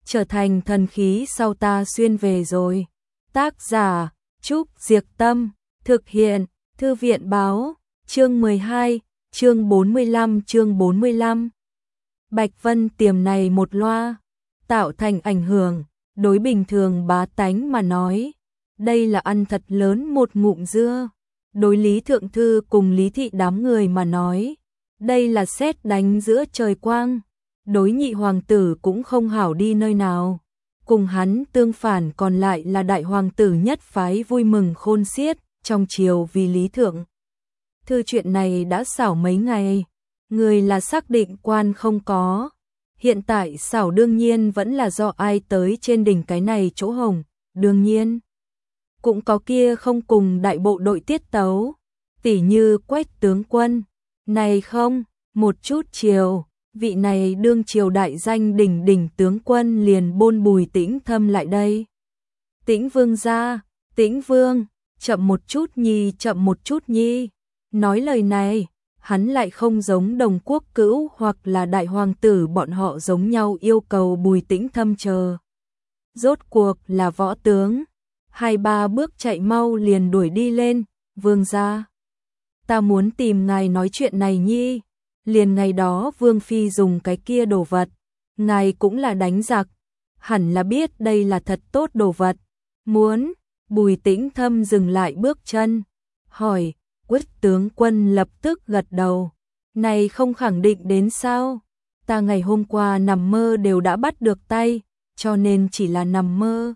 trở thành thần khí sau ta xuyên về rồi. Tác giả Trúc Diệc Tâm, thực hiện Thư viện Báo, chương 12, chương 45. Bạch Vân Tiềm này một loa, tạo thành ảnh hưởng, đối bình thường bá tánh mà nói, đây là ăn thật lớn một ngụm dưa. Đối Lý Thượng Thư cùng Lý Thị đám người mà nói, đây là sét đánh giữa trời quang. Đối nhị hoàng tử cũng không hảo đi nơi nào. Cùng hắn tương phản còn lại là đại hoàng tử nhất phái vui mừng khôn xiết, trong triều vì Lý Thượng Thư chuyện này đã xảo mấy ngày, người là xác định quan không có. Hiện tại xảo đương nhiên vẫn là do ai tới trên đỉnh cái này chỗ hồng, đương nhiên. Cũng có kia không cùng đại bộ đội tiết tấu, tỉ như Quách tướng quân, này không, một chút chiều. Vị này đương triều đại danh đỉnh tướng quân liền bôn Bùi Tĩnh Thâm lại đây. Tĩnh vương gia, Tĩnh vương, chậm một chút nhi. Nói lời này, hắn lại không giống Đồng Quốc Cữu hoặc là đại hoàng tử bọn họ giống nhau yêu cầu Bùi Tĩnh Thâm chờ. Rốt cuộc là võ tướng, 2-3 bước chạy mau liền đuổi đi lên, vương gia. Ta muốn tìm ngài nói chuyện này nhi. Liền ngày đó Vương Phi dùng cái kia đồ vật, ngài cũng là đánh giặc, hẳn là biết đây là thật tốt đồ vật. Muốn, Bùi Tĩnh Thâm dừng lại bước chân, hỏi, Quách tướng quân lập tức gật đầu. Này không khẳng định đến sao? Ta ngày hôm qua nằm mơ đều đã bắt được tay, cho nên chỉ là nằm mơ.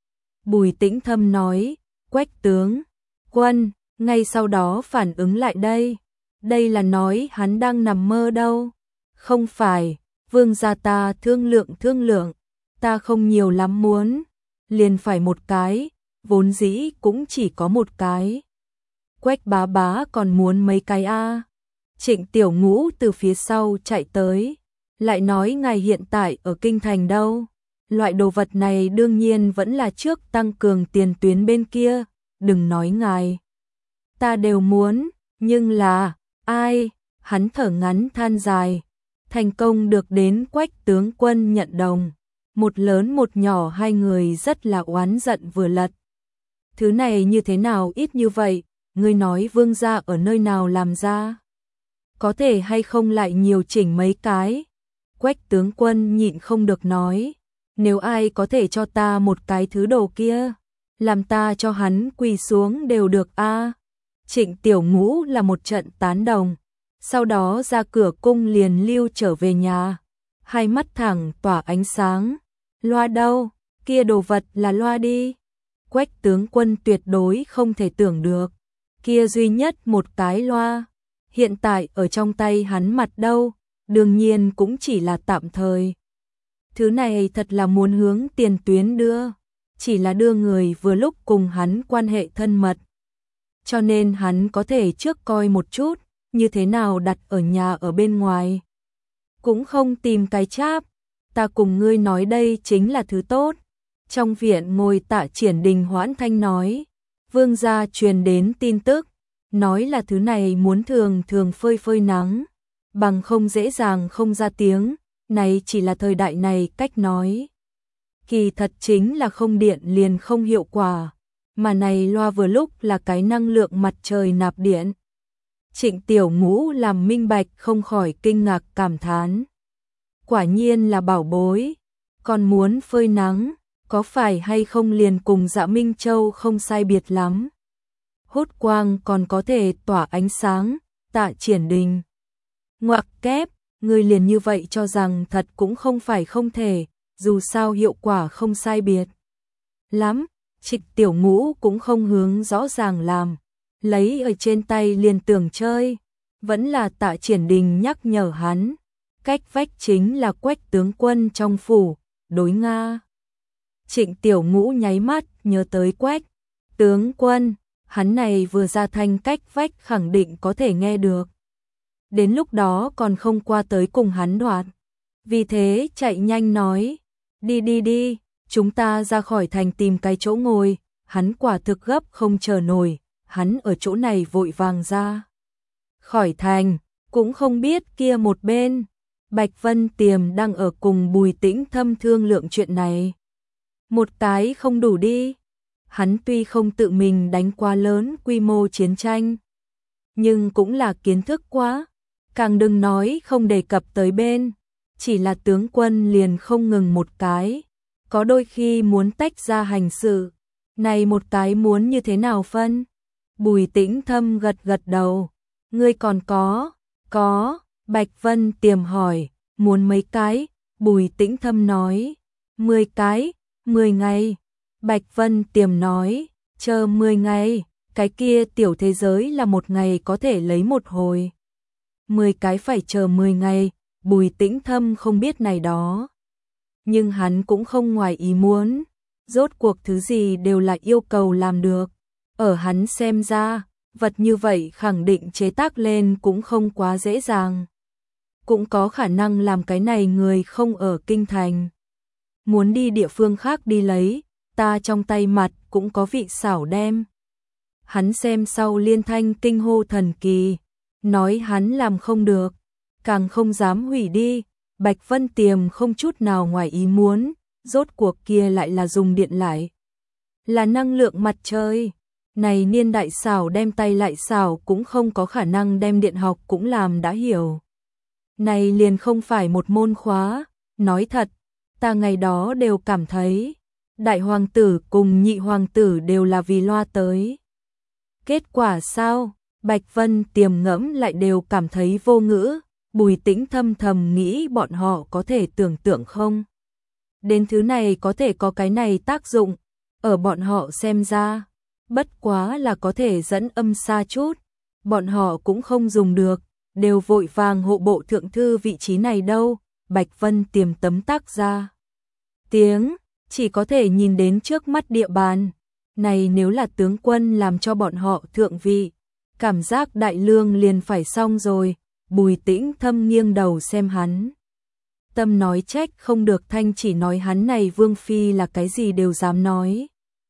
Bùi Tĩnh Thâm nói, Quách tướng quân, ngay sau đó phản ứng lại đây. Đây là nói hắn đang nằm mơ đâu. Không phải, vương gia ta thương lượng, ta không nhiều lắm muốn, liền phải một cái, vốn dĩ cũng chỉ có một cái. Quách bá bá còn muốn mấy cái a? Trịnh Tiểu Ngũ từ phía sau chạy tới, lại nói ngài hiện tại ở kinh thành đâu. Loại đồ vật này đương nhiên vẫn là trước tăng cường tiền tuyến bên kia, đừng nói ngài. Ta đều muốn, nhưng là ai? Hắn thở ngắn than dài, thành công được đến Quách tướng quân nhận đồng. Một lớn một nhỏ hai người rất là oán giận vừa lật. Thứ này như thế nào ít như vậy, ngươi nói vương gia ở nơi nào làm ra? Có thể hay không lại nhiều chỉnh mấy cái? Quách tướng quân nhịn không được nói, nếu ai có thể cho ta một cái thứ đồ kia, làm ta cho hắn quỳ xuống đều được a. Trịnh Tiểu Ngũ là một trận tán đồng, sau đó ra cửa cung liền lưu trở về nhà, hai mắt thẳng tỏa ánh sáng. Loa đâu? Kia đồ vật là loa đi. Quách tướng quân tuyệt đối không thể tưởng được, kia duy nhất một cái loa, hiện tại ở trong tay hắn mặt đâu, đương nhiên cũng chỉ là tạm thời. Thứ này thật là muốn hướng tiền tuyến đưa, chỉ là đưa người vừa lúc cùng hắn quan hệ thân mật. Cho nên hắn có thể trước coi một chút, như thế nào đặt ở nhà ở bên ngoài. Cũng không tìm cái cháp, ta cùng ngươi nói đây chính là thứ tốt. Trong viện ngồi Tạ Triển Đình hoãn thanh nói, vương gia truyền đến tin tức, nói là thứ này muốn thường thường phơi nắng, bằng không dễ dàng không ra tiếng, này chỉ là thời đại này cách nói. Kỳ thật chính là không điện liền không hiệu quả. Mà này loa vừa lúc là cái năng lượng mặt trời nạp điện. Trịnh Tiểu Ngũ làm minh bạch không khỏi kinh ngạc cảm thán. Quả nhiên là bảo bối, còn muốn phơi nắng, có phải hay không liền cùng Dạ Minh Châu không sai biệt lắm. Hốt quang còn có thể tỏa ánh sáng, Tạ Triển Đình. Ngoặc kép, người liền như vậy cho rằng thật cũng không phải không thể, dù sao hiệu quả không sai biệt lắm. Trịnh Tiểu Ngũ cũng không hướng rõ ràng làm, lấy ở trên tay liền tưởng chơi, vẫn là Tạ Triển Đình nhắc nhở hắn, cách vách chính là Quách tướng quân trong phủ, đối Nga. Trịnh Tiểu Ngũ nháy mắt nhớ tới Quách tướng quân, hắn này vừa ra thanh cách vách khẳng định có thể nghe được. Đến lúc đó còn không qua tới cùng hắn đoạt, vì thế chạy nhanh nói, đi. Chúng ta ra khỏi thành tìm cái chỗ ngồi, hắn quả thực gấp không chờ nổi, hắn ở chỗ này vội vàng ra. Khỏi thành, cũng không biết kia một bên, Bạch Vân Tiềm đang ở cùng Bùi Tĩnh Thâm thương lượng chuyện này. Một cái không đủ đi. Hắn tuy không tự mình đánh quá lớn quy mô chiến tranh, nhưng cũng là kiến thức quá. Càng đừng nói không đề cập tới bên. Chỉ là tướng quân liền không ngừng một cái. Có đôi khi muốn tách ra hành sự. Này một cái muốn như thế nào phân? Bùi Tĩnh Thâm gật gật đầu. Ngươi còn có. Bạch Vân Tiềm hỏi, muốn mấy cái? Bùi Tĩnh Thâm nói, 10 cái, 10 ngày. Bạch Vân Tiềm nói, chờ 10 ngày, cái kia tiểu thế giới là một ngày có thể lấy một hồi. 10 cái phải chờ 10 ngày, Bùi Tĩnh Thâm không biết này đó. Nhưng hắn cũng không ngoài ý muốn, rốt cuộc thứ gì đều là yêu cầu làm được. Ở hắn xem ra, vật như vậy khẳng định chế tác lên cũng không quá dễ dàng. Cũng có khả năng làm cái này người không ở kinh thành. Muốn đi địa phương khác đi lấy, ta trong tay mặt cũng có vị xảo đem. Hắn xem sau liên thanh kinh hô thần kỳ, nói hắn làm không được, càng không dám hủy đi. Bạch Vân Tiềm không chút nào ngoài ý muốn, rốt cuộc kia lại là dùng điện lại. Là năng lượng mặt trời. Này niên đại xảo đem tay lại xảo cũng không có khả năng đem điện học cũng làm đã hiểu. Này liền không phải một môn khóa, nói thật, ta ngày đó đều cảm thấy, đại hoàng tử cùng nhị hoàng tử đều là vì loa tới. Kết quả sao? Bạch Vân Tiềm ngẫm lại đều cảm thấy vô ngữ, Bùi Tĩnh Thâm thầm nghĩ bọn họ có thể tưởng tượng không? Đến thứ này có thể có cái này tác dụng, ở bọn họ xem ra, bất quá là có thể dẫn âm xa chút, bọn họ cũng không dùng được. Đều vội vàng hộ bộ thượng thư vị trí này đâu. Bạch Vân Tiềm tấm tắc ra tiếng, chỉ có thể nhìn đến trước mắt địa bàn. Này nếu là tướng quân làm cho bọn họ thượng vị, cảm giác đại lương liền phải xong rồi. Bùi Tĩnh Thâm nghiêng đầu xem hắn. Tâm nói trách không được, thanh chỉ nói hắn này vương phi là cái gì đều dám nói.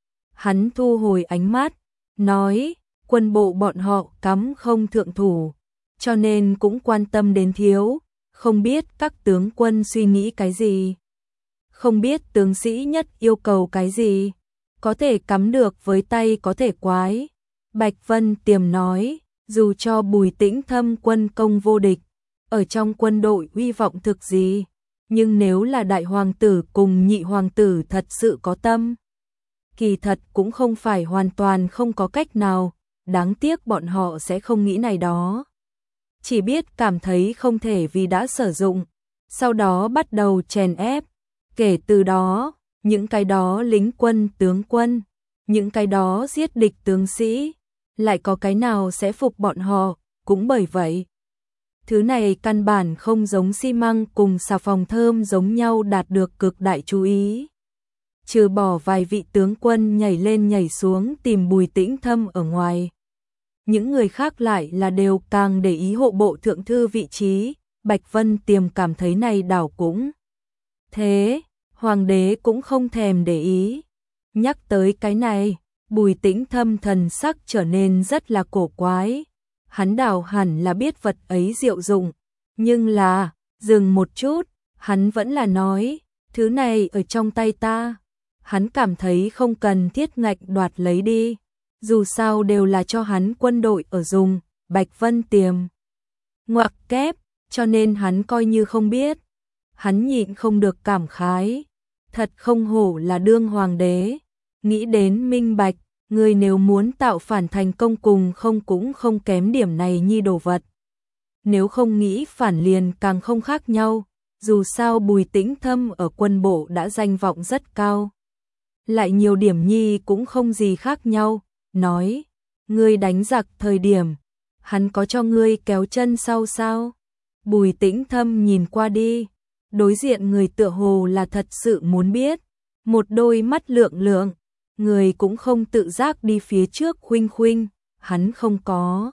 Hắn thu hồi ánh mắt, nói, quân bộ bọn họ cắm không thượng thủ, cho nên cũng quan tâm đến thiếu, không biết các tướng quân suy nghĩ cái gì. Không biết tướng sĩ nhất yêu cầu cái gì, có thể cắm được với tay có thể quái. Bạch Vân Tiềm nói, dù cho Bùi Tĩnh Thâm quân công vô địch, ở trong quân đội uy vọng thực gì, nhưng nếu là đại hoàng tử cùng nhị hoàng tử thật sự có tâm, kỳ thật cũng không phải hoàn toàn không có cách nào, đáng tiếc bọn họ sẽ không nghĩ này đó. Chỉ biết cảm thấy không thể vì đã sử dụng, sau đó bắt đầu chèn ép. Kể từ đó, những cái đó lính quân tướng quân, những cái đó giết địch tướng sĩ, lại có cái nào sẽ phục bọn họ, cũng bởi vậy. Thứ này căn bản không giống xi măng cùng xà phòng thơm giống nhau đạt được cực đại chú ý. Trừ bỏ vài vị tướng quân nhảy lên nhảy xuống tìm Bùi Tĩnh Thâm ở ngoài. Những người khác lại là đều càng để ý hộ bộ thượng thư vị trí. Bạch Vân Tiềm cảm thấy này đảo cũng thế, hoàng đế cũng không thèm để ý. Nhắc tới cái này, Bùi Tĩnh Thâm thần sắc trở nên rất là cổ quái. Hắn đảo hẳn là biết vật ấy diệu dụng, nhưng là, dừng một chút, hắn vẫn là nói, thứ này ở trong tay ta. Hắn cảm thấy không cần thiết ngạch đoạt lấy đi, dù sao đều là cho hắn quân đội ở dùng. Bạch Vân Tiềm ngoặc kép, cho nên hắn coi như không biết. Hắn nhịn không được cảm khái, thật không hổ là đương hoàng đế, nghĩ đến minh bạch, người nếu muốn tạo phản thành công cùng không cũng không kém điểm này nhi đồ vật. Nếu không nghĩ phản liền càng không khác nhau, dù sao Bùi Tĩnh Thâm ở quân bộ đã danh vọng rất cao. Lại nhiều điểm nhi cũng không gì khác nhau, nói, ngươi đánh giặc thời điểm, hắn có cho ngươi kéo chân sau sao? Bùi Tĩnh Thâm nhìn qua đi, đối diện người tựa hồ là thật sự muốn biết, một đôi mắt lượng lượng, người cũng không tự giác đi phía trước khuynh khuynh, hắn không có.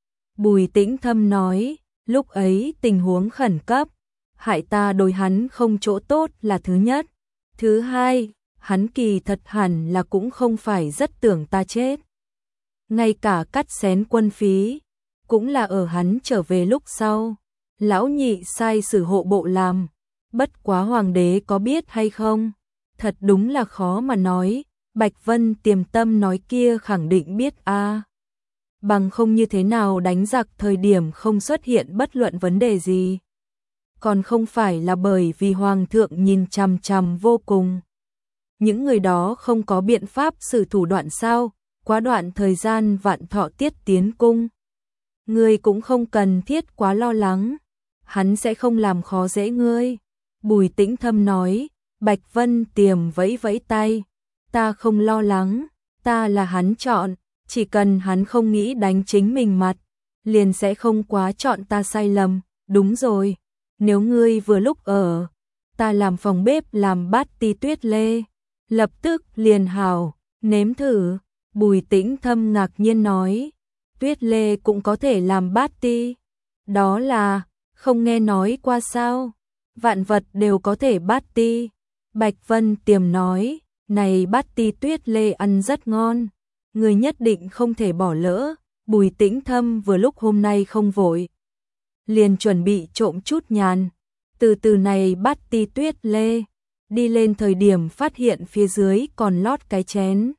Bùi Tĩnh Thâm nói, lúc ấy tình huống khẩn cấp, hại ta đối hắn không chỗ tốt là thứ nhất, thứ hai, hắn kỳ thật hẳn là cũng không phải rất tưởng ta chết. Ngay cả cắt xén quân phí, cũng là ở hắn trở về lúc sau. lão nhị sai sử hộ bộ làm, bất quá hoàng đế có biết hay không? Thật đúng là khó mà nói, Bạch Vân Tiềm tâm nói kia khẳng định biết a. Bằng không như thế nào đánh giặc thời điểm không xuất hiện bất luận vấn đề gì. Còn không phải là bởi vì hoàng thượng nhìn chằm chằm vô cùng. Những người đó không có biện pháp sử thủ đoạn sao, quá đoạn thời gian vạn thọ tiết tiến cung. Ngươi cũng không cần thiết quá lo lắng, hắn sẽ không làm khó dễ ngươi. Bùi Tĩnh Thâm nói, Bạch Vân Tiềm vẫy vẫy tay, ta không lo lắng, ta là hắn chọn, chỉ cần hắn không nghĩ đánh chính mình mặt, liền sẽ không quá chọn ta sai lầm, đúng rồi, nếu ngươi vừa lúc ở, ta làm phòng bếp làm bát ti tuyết lê, lập tức liền hảo, nếm thử. Bùi Tĩnh Thâm ngạc nhiên nói, tuyết lê cũng có thể làm bát ti, đó là, không nghe nói qua sao, vạn vật đều có thể bát ti. Bạch Vân Tiềm nói, này bát ti tuyết lê ăn rất ngon, người nhất định không thể bỏ lỡ. Bùi Tĩnh Thâm vừa lúc hôm nay không vội, liền chuẩn bị trộm chút nhàn, từ từ này bát ti tuyết lê, đi lên thời điểm phát hiện phía dưới còn lót cái chén.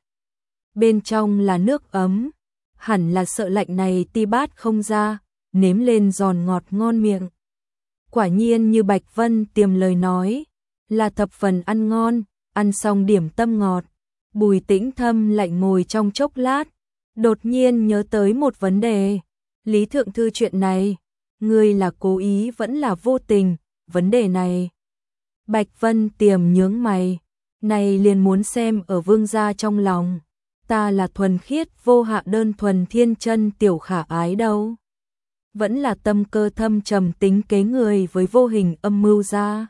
Bên trong là nước ấm, hẳn là sợ lạnh này ti bát không ra, nếm lên giòn ngọt ngon miệng. Quả nhiên như Bạch Vân Tiềm lời nói, là thập phần ăn ngon, ăn xong điểm tâm ngọt. Bùi Tĩnh Thâm lại ngồi trong chốc lát, đột nhiên nhớ tới một vấn đề. Lý Thượng Thư chuyện này, ngươi là cố ý vẫn là vô tình, vấn đề này. Bạch Vân Tiềm nhướng mày, này liền muốn xem ở vương gia trong lòng. Ta là thuần khiết vô hạ đơn thuần thiên chân tiểu khả ái đâu. Vẫn là tâm cơ thâm trầm tính kế người với vô hình âm mưu ra.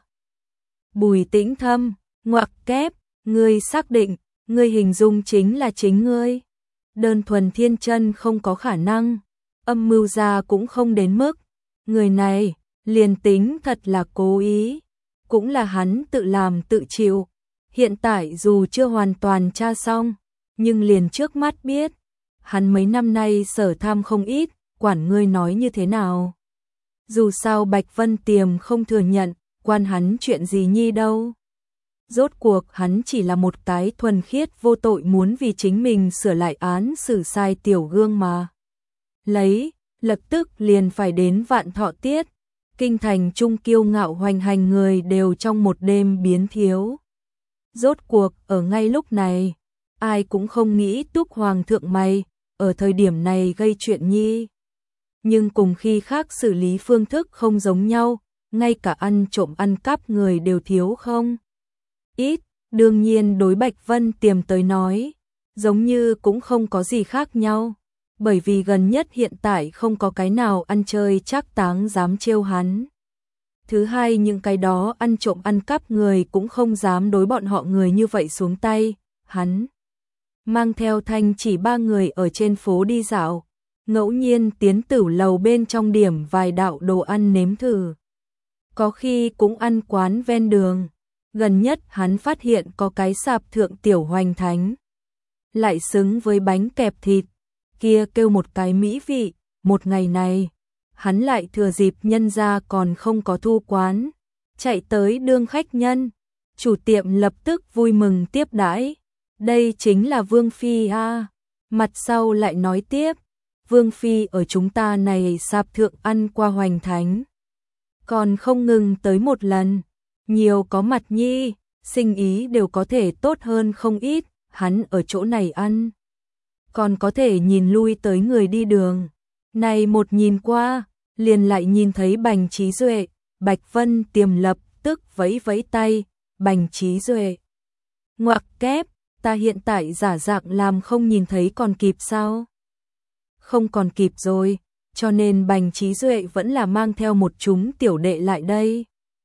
Bùi Tĩnh Thâm, ngoặc kép, ngươi xác định, ngươi hình dung chính là chính ngươi. Đơn thuần thiên chân không có khả năng, âm mưu ra cũng không đến mức. Người này, liền tính thật là cố ý, cũng là hắn tự làm tự chịu. Hiện tại dù chưa hoàn toàn tra xong, nhưng liền trước mắt biết, hắn mấy năm nay sở tham không ít, quản ngươi nói như thế nào. Dù sao Bạch Vân Tiềm không thừa nhận, quan hắn chuyện gì nhi đâu. Rốt cuộc hắn chỉ là một cái thuần khiết vô tội muốn vì chính mình sửa lại án xử sai tiểu gương mà. Lấy, lập tức liền phải đến vạn thọ tiết, kinh thành trung kiêu ngạo hoành hành người đều trong một đêm biến thiếu. Rốt cuộc ở ngay lúc này, ai cũng không nghĩ Túc Hoàng thượng mày, ở thời điểm này gây chuyện nhi. Nhưng cùng khi khác xử lý phương thức không giống nhau, ngay cả ăn trộm ăn cắp người đều thiếu không? Ít, đương nhiên đối Bạch Vân Tiềm tới nói, giống như cũng không có gì khác nhau, bởi vì gần nhất hiện tại không có cái nào ăn chơi trác táng dám trêu hắn. Thứ hai những cái đó ăn trộm ăn cắp người cũng không dám đối bọn họ người như vậy xuống tay, hắn mang theo Thanh chỉ 3 người ở trên phố đi dạo, ngẫu nhiên tiến tửu lầu bên trong điểm vài đạo đồ ăn nếm thử. Có khi cũng ăn quán ven đường, gần nhất hắn phát hiện có cái sạp thượng tiểu hoành thánh. Lại xứng với bánh kẹp thịt, kia kêu một cái mỹ vị, một ngày này, hắn lại thừa dịp nhân ra còn không có thu quán, chạy tới đương khách nhân, chủ tiệm lập tức vui mừng tiếp đãi. Đây chính là Vương Phi a. Mặt sau lại nói tiếp, Vương Phi ở chúng ta này sạp thượng ăn qua hoành thánh. Còn không ngừng tới một lần, nhiều có mặt nhi, sinh ý đều có thể tốt hơn không ít, hắn ở chỗ này ăn. Còn có thể nhìn lui tới người đi đường. Này một nhìn qua, liền lại nhìn thấy Bành Trí Duệ, Bạch Vân Tiềm lập tức vẫy vẫy tay, Bành Trí Duệ. Ngoặc kép, ta hiện tại giả dạng làm không nhìn thấy còn kịp sao? Không còn kịp rồi, cho nên Bành Trí Duệ vẫn là mang theo một chúng tiểu đệ lại đây.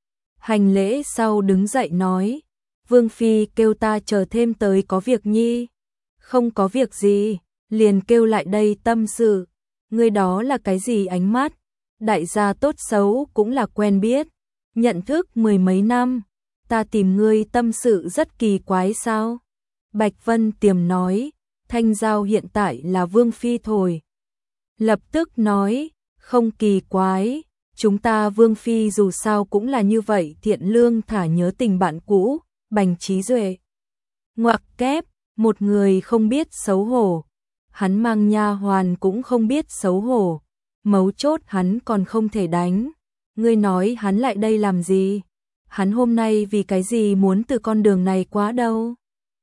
Hành lễ sau đứng dậy nói, Vương Phi kêu ta chờ thêm tới có việc nhi. Không có việc gì, liền kêu lại đây tâm sự. Người đó là cái gì ánh mắt? Đại gia tốt xấu cũng là quen biết, nhận thức 10 mấy năm. Ta tìm ngươi tâm sự rất kỳ quái sao? Bạch Vân Tiềm nói, Thanh Giao hiện tại là Vương Phi thổi. Lập tức nói, không kỳ quái, chúng ta Vương Phi dù sao cũng là như vậy thiện lương thả nhớ tình bạn cũ, Bành Trí Duệ. Ngoặc kép, một người không biết xấu hổ, hắn mang nha hoàn cũng không biết xấu hổ, mấu chốt hắn còn không thể đánh. Ngươi nói hắn lại đây làm gì? Hắn hôm nay vì cái gì muốn từ con đường này quá đâu?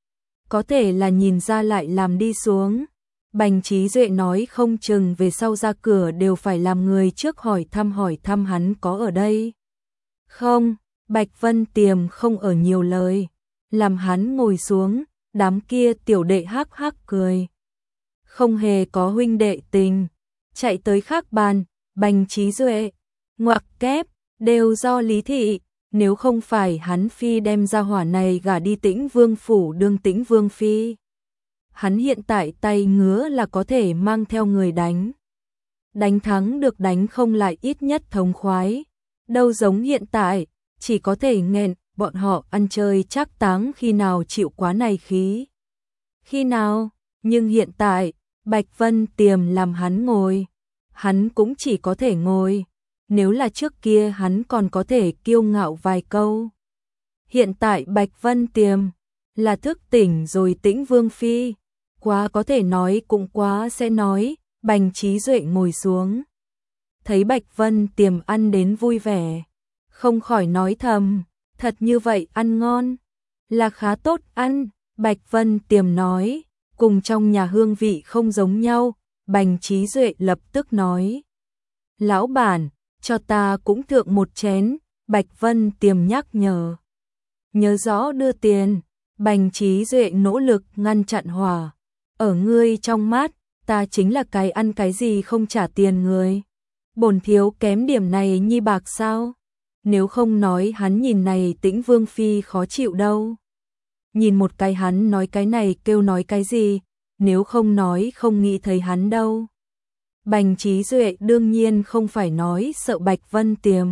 Có thể là nhìn ra lại làm đi xuống. Bành Trí Duệ nói không chừng về sau ra cửa đều phải làm người trước hỏi thăm hắn có ở đây. Không, Bạch Vân Tiềm không ở nhiều lời, làm hắn ngồi xuống, đám kia tiểu đệ hắc hắc cười. Không hề có huynh đệ tình, chạy tới khác bàn, Bành Trí Duệ, ngoặc kép, đều do Lý Thị, nếu không phải hắn phi đem ra hỏa này gả đi Tĩnh Vương phủ đương Tĩnh Vương phi. Hắn hiện tại tay ngứa là có thể mang theo người đánh. Đánh thắng được đánh không lại ít nhất thống khoái. Đâu giống hiện tại, chỉ có thể nghẹn, bọn họ ăn chơi chắc táng khi nào chịu quá này khí. Khi nào, nhưng hiện tại, Bạch Vân Tiềm làm hắn ngồi. Hắn cũng chỉ có thể ngồi. Nếu là trước kia hắn còn có thể kiêu ngạo vài câu. Hiện tại Bạch Vân Tiềm là thức tỉnh rồi Tĩnh Vương phi. Quá có thể nói cũng quá sẽ nói, Bành Trí Duệ ngồi xuống. Thấy Bạch Vân Tiềm ăn đến vui vẻ, không khỏi nói thầm, thật như vậy ăn ngon, là khá tốt ăn. Bạch Vân Tiềm nói, cùng trong nhà hương vị không giống nhau. Bành Trí Duệ lập tức nói, lão bản, cho ta cũng thượng một chén. Bạch Vân Tiềm nhắc nhở, nhớ rõ đưa tiền. Bành Trí Duệ nỗ lực ngăn chặn hỏa. Ở ngươi trong mắt, ta chính là cái ăn cái gì không trả tiền người. Bổn thiếu kém điểm này nhi bạc sao? Nếu không nói hắn nhìn này Tĩnh Vương phi khó chịu đâu. Nhìn một cái hắn nói cái này kêu nói cái gì, nếu không nói không nghĩ thấy hắn đâu. Bành Trí Duệ đương nhiên không phải nói sợ Bạch Vân Tiềm.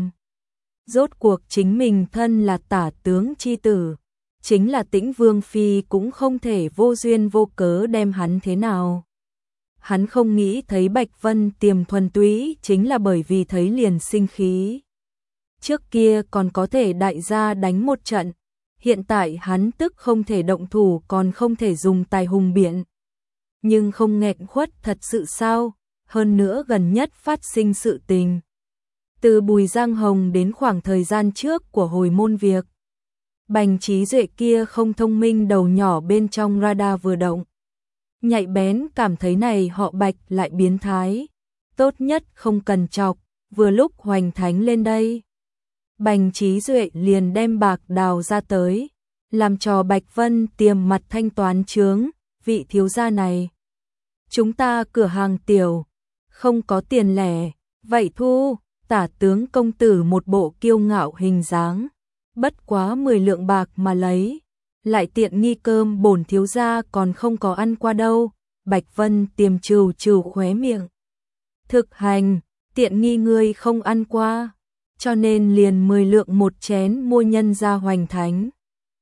Rốt cuộc chính mình thân là tả tướng chi tử, chính là Tĩnh Vương phi cũng không thể vô duyên vô cớ đem hắn thế nào. Hắn không nghĩ thấy Bạch Vân Tiềm thuần túy chính là bởi vì thấy liền sinh khí. Trước kia còn có thể đại gia đánh một trận, hiện tại hắn tức không thể động thủ còn không thể dùng tài hùng biện. Nhưng không nghẹn khuất thật sự sao? Hơn nữa gần nhất phát sinh sự tình. Từ Bùi Giang Hồng đến khoảng thời gian trước của hồi môn việc. Bành Trí Duệ kia không thông minh đầu nhỏ bên trong radar vừa động. Nhạy bén cảm thấy này họ Bạch lại biến thái. Tốt nhất không cần chọc, vừa lúc Hoành Thánh lên đây. Bành Trí Duệ liền đem bạc đào ra tới, làm cho Bạch Vân Tiềm mặt thanh toán chướng, vị thiếu gia này. Chúng ta cửa hàng tiểu, không có tiền lẻ, vậy thu, tả tướng công tử một bộ kiêu ngạo hình dáng. Bất quá 10 lượng bạc mà lấy, lại tiện nghi cơm bổn thiếu gia còn không có ăn qua đâu. Bạch Vân Tiềm trừ trừ khóe miệng. Thực hành, tiện nghi ngươi không ăn qua, cho nên liền 10 lượng một chén mua nhân ra Hoành Thánh.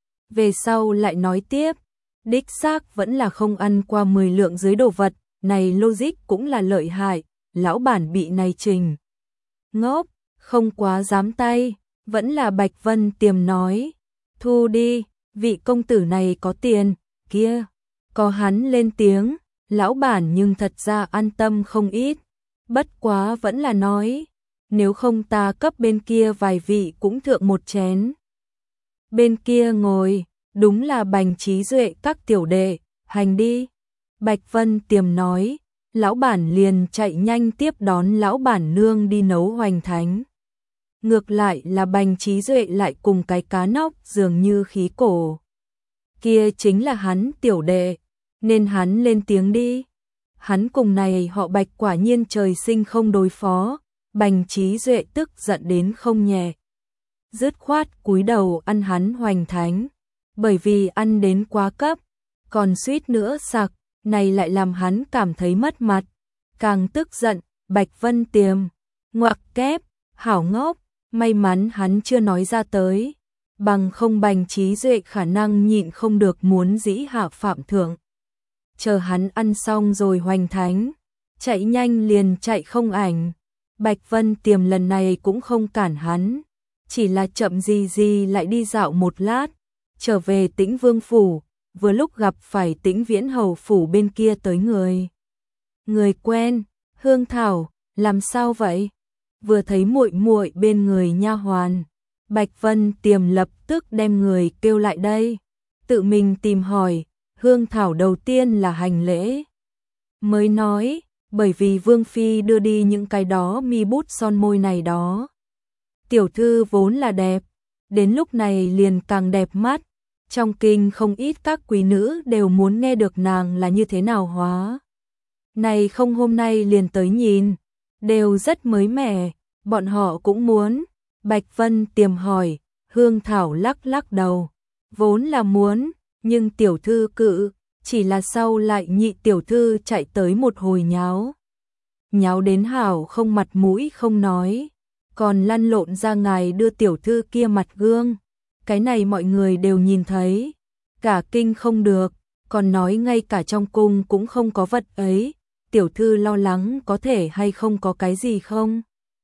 Về sau lại nói tiếp, đích xác vẫn là không ăn qua 10 lượng dưới đồ vật, này logic cũng là lợi hại, lão bản bị này trình. Ngốc, không quá dám tay. Vẫn là Bạch Vân Tiềm nói, thu đi, vị công tử này có tiền, kia, có hắn lên tiếng, lão bản nhưng thật ra an tâm không ít, bất quá vẫn là nói, nếu không ta cấp bên kia vài vị cũng thượng một chén. Bên kia ngồi, đúng là Bành Trí Duệ các tiểu đệ, hành đi. Bạch Vân Tiềm nói, lão bản liền chạy nhanh tiếp đón lão bản nương đi nấu Hoành Thánh. Ngược lại là Bành Trí Duệ lại cùng cái cá nóc dường như khí cổ. Kia chính là hắn tiểu đệ, nên hắn lên tiếng đi. Hắn cùng này họ Bạch quả nhiên trời sinh không đối phó, Bành Trí Duệ tức giận đến không nhẹ. Dứt khoát cúi đầu ăn hắn Hoành Thánh, bởi vì ăn đến quá cấp, còn suýt nữa sặc, này lại làm hắn cảm thấy mất mặt. Càng tức giận, Bạch Vân Tiềm, ngoặc kép, hảo ngốc. May mắn hắn chưa nói ra tới, bằng không Bành Trí Duệ khả năng nhịn không được muốn dĩ hạ phạm thượng. Chờ hắn ăn xong rồi Hoành Thánh, chạy nhanh liền chạy không ảnh. Bạch Vân Tiềm lần này cũng không cản hắn, chỉ là chậm gì lại đi dạo một lát, trở về Tĩnh Vương phủ, vừa lúc gặp phải Tĩnh Viễn hầu phủ bên kia tới người. Người quen, Hương Thảo, làm sao vậy? Vừa thấy muội muội bên người nha hoàn, Bạch Vân Tiềm lập tức đem người kêu lại đây, tự mình tìm hỏi. Hương Thảo đầu tiên là hành lễ, mới nói, bởi vì Vương phi đưa đi những cái đó mi bút son môi này đó. Tiểu thư vốn là đẹp, đến lúc này liền càng đẹp mắt, trong kinh không ít các quý nữ đều muốn nghe được nàng là như thế nào hóa. Này không hôm nay liền tới nhìn, đều rất mới mẻ, bọn họ cũng muốn. Bạch Vân Tiềm hỏi, Hương Thảo lắc lắc đầu, vốn là muốn, nhưng tiểu thư cự, chỉ là sau lại nhị tiểu thư chạy tới một hồi nháo. Nháo đến hảo không mặt mũi không nói, còn lăn lộn ra ngài đưa tiểu thư kia mặt gương. Cái này mọi người đều nhìn thấy, cả kinh không được, còn nói ngay cả trong cung cũng không có vật ấy, tiểu thư lo lắng có thể hay không có cái gì không?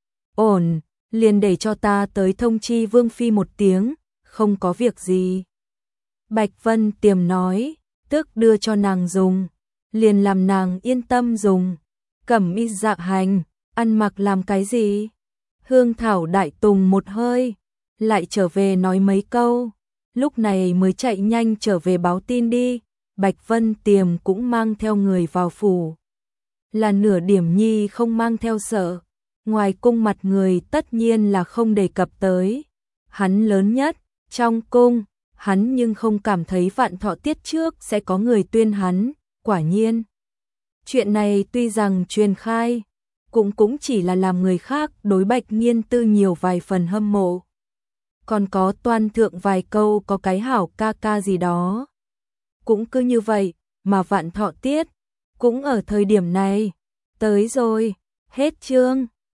Ổn, liền để cho ta tới thông chi Vương phi một tiếng, không có việc gì. Bạch Vân Tiềm nói, tức đưa cho nàng dùng, liền làm nàng yên tâm dùng. Cẩm y dạ hành, ăn mặc làm cái gì? Hương Thảo đại tùng một hơi, lại trở về nói mấy câu, lúc này mới chạy nhanh trở về báo tin đi. Bạch Vân Tiềm cũng mang theo người vào phủ, là nửa điểm nhi không mang theo sợ. Ngoài cung mặt người tất nhiên là không đề cập tới, hắn lớn nhất trong cung, hắn nhưng không cảm thấy Vạn Thọ tiết trước sẽ có người tuyên hắn. Quả nhiên, chuyện này tuy rằng truyền khai, cũng chỉ là làm người khác đối Bạch Nghiên Tư nhiều vài phần hâm mộ, còn có toan thượng vài câu có cái hảo ca ca gì đó. Cũng cứ như vậy, mà Vạn Thọ tiết cũng ở thời điểm này tới rồi. Hết chương.